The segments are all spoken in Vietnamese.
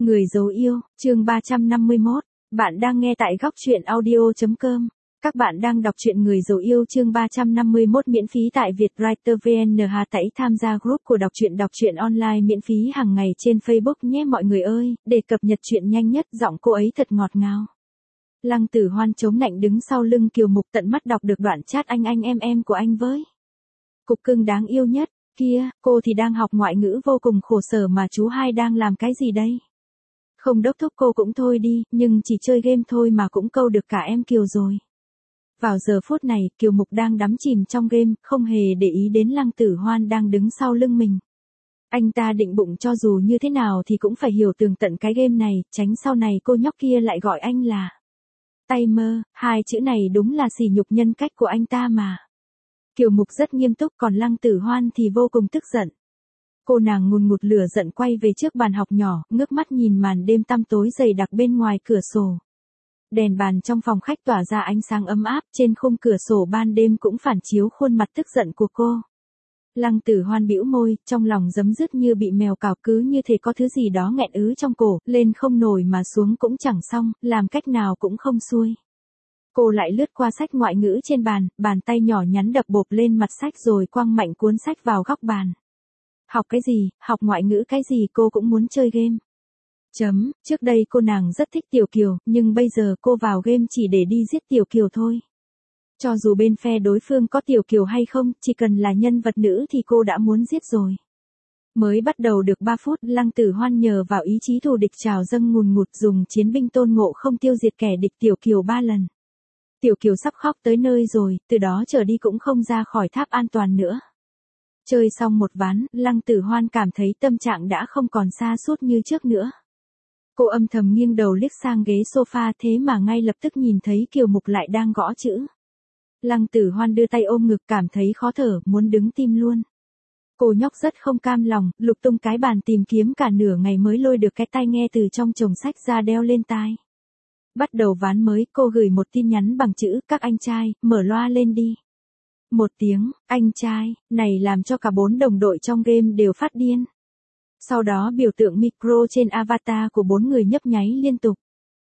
Người dấu yêu, chương 351. Bạn đang nghe tại góc truyện audio.com. Các bạn đang đọc truyện Người dấu yêu chương 351 miễn phí tại Vietwriter VN. Hãy tham gia group của đọc truyện online miễn phí hàng ngày trên Facebook nhé mọi người ơi, để cập nhật truyện nhanh nhất. Giọng cô ấy thật ngọt ngào. Lăng Tử Hoan chống nạnh đứng sau lưng Kiều Mục, tận mắt đọc được đoạn chat anh em của anh với cục cưng đáng yêu nhất. Kia, cô thì đang học ngoại ngữ vô cùng khổ sở mà chú hai đang làm cái gì đây? Không đốc thúc cô cũng thôi đi, nhưng chỉ chơi game thôi mà cũng câu được cả em Kiều rồi. Vào giờ phút này, Kiều Mục đang đắm chìm trong game, không hề để ý đến Lăng Tử Hoan đang đứng sau lưng mình. Anh ta định bụng cho dù như thế nào thì cũng phải hiểu tường tận cái game này, tránh sau này cô nhóc kia lại gọi anh là tay mơ, hai chữ này đúng là sỉ nhục nhân cách của anh ta mà. Kiều Mục rất nghiêm túc, còn Lăng Tử Hoan thì vô cùng tức giận. Cô nàng ngùn ngụt lửa giận quay về trước bàn học nhỏ, ngước mắt nhìn màn đêm tăm tối dày đặc bên ngoài cửa sổ. Đèn bàn trong phòng khách tỏa ra ánh sáng ấm áp, trên khung cửa sổ ban đêm cũng phản chiếu khuôn mặt tức giận của cô. Lăng Tử Hoan bĩu môi, trong lòng giấm dứt như bị mèo cào, cứ như thể có thứ gì đó nghẹn ứ trong cổ, lên không nổi mà xuống cũng chẳng xong, làm cách nào cũng không xuôi. Cô lại lướt qua sách ngoại ngữ trên bàn, bàn tay nhỏ nhắn đập bộp lên mặt sách rồi quăng mạnh cuốn sách vào góc bàn. Học cái gì, học ngoại ngữ cái gì, cô cũng muốn chơi game. Trước đây cô nàng rất thích Tiểu Kiều, nhưng bây giờ cô vào game chỉ để đi giết Tiểu Kiều thôi. Cho dù bên phe đối phương có Tiểu Kiều hay không, chỉ cần là nhân vật nữ thì cô đã muốn giết rồi. Mới bắt đầu được 3 phút, Lăng Tử Hoan nhờ vào ý chí thù địch trào dâng ngùn ngụt dùng chiến binh tôn ngộ không tiêu diệt kẻ địch Tiểu Kiều 3 lần. Tiểu Kiều sắp khóc tới nơi rồi, từ đó trở đi cũng không ra khỏi tháp an toàn nữa. Chơi xong một ván, Lăng Tử Hoan cảm thấy tâm trạng đã không còn sa sút như trước nữa. Cô âm thầm nghiêng đầu liếc sang ghế sofa, thế mà ngay lập tức nhìn thấy Kiều Mục lại đang gõ chữ. Lăng Tử Hoan đưa tay ôm ngực, cảm thấy khó thở, muốn đứng tim luôn. Cô nhóc rất không cam lòng, lục tung cái bàn tìm kiếm cả nửa ngày mới lôi được cái tai nghe từ trong chồng sách ra đeo lên tai. Bắt đầu ván mới, cô gửi một tin nhắn bằng chữ, các anh trai, mở loa lên đi. Một tiếng, anh trai, này làm cho cả 4 đồng đội trong game đều phát điên. Sau đó biểu tượng micro trên avatar của 4 người nhấp nháy liên tục.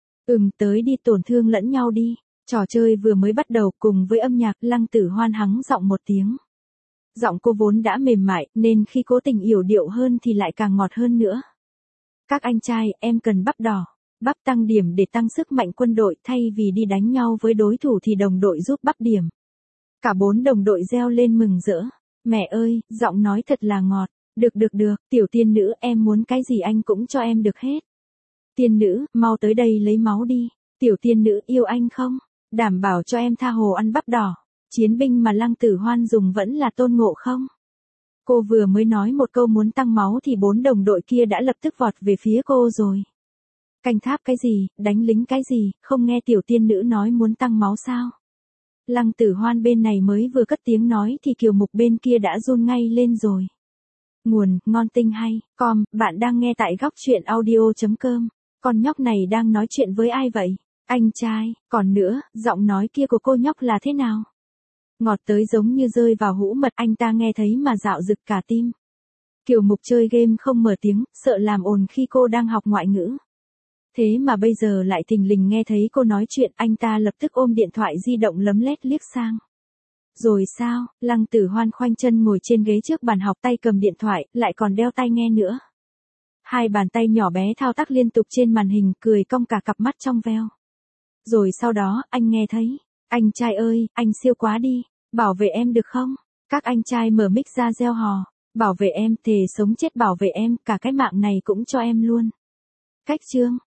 Tới đi, tổn thương lẫn nhau đi. Trò chơi vừa mới bắt đầu, cùng với âm nhạc, Lăng Tử Hoan hắng giọng một tiếng. Giọng cô vốn đã mềm mại, nên khi cố tình yểu điệu hơn thì lại càng ngọt hơn nữa. Các anh trai, em cần bắp đỏ. Bắp tăng điểm để tăng sức mạnh quân đội, thay vì đi đánh nhau với đối thủ thì đồng đội giúp bắp điểm. Cả 4 đồng đội reo lên mừng rỡ. Mẹ ơi, giọng nói thật là ngọt. Được, tiểu tiên nữ, em muốn cái gì anh cũng cho em được hết. Tiên nữ, mau tới đây lấy máu đi. Tiểu tiên nữ, yêu anh không? Đảm bảo cho em tha hồ ăn bắp đỏ. Chiến binh mà Lăng Tử Hoan dùng vẫn là Tôn Ngộ không? Cô vừa mới nói một câu muốn tăng máu thì 4 đồng đội kia đã lập tức vọt về phía cô rồi. Canh tháp cái gì, đánh lính cái gì, không nghe tiểu tiên nữ nói muốn tăng máu sao? Lăng Tử Hoan bên này mới vừa cất tiếng nói thì Kiều Mục bên kia đã run ngay lên rồi. Nguồn, ngon tinh hay, bạn đang nghe tại góc truyện audio.com. Con nhóc này đang nói chuyện với ai vậy? Anh trai, còn nữa, giọng nói kia của cô nhóc là thế nào? Ngọt tới giống như rơi vào hũ mật, anh ta nghe thấy mà dạo rực cả tim. Kiều Mục chơi game không mở tiếng, sợ làm ồn khi cô đang học ngoại ngữ. Thế mà bây giờ lại thình lình nghe thấy cô nói chuyện, anh ta lập tức ôm điện thoại di động lấm lét liếc sang. Rồi sao? Lăng Tử Hoan khoanh chân ngồi trên ghế trước bàn học, tay cầm điện thoại, lại còn đeo tai nghe nữa. Hai bàn tay nhỏ bé thao tác liên tục trên màn hình, cười cong cả cặp mắt trong veo. Rồi sau đó, anh nghe thấy, anh trai ơi, anh siêu quá đi, bảo vệ em được không? Các anh trai mở mic ra reo hò, bảo vệ em, thề sống chết bảo vệ em, cả cái mạng này cũng cho em luôn. Cách chương.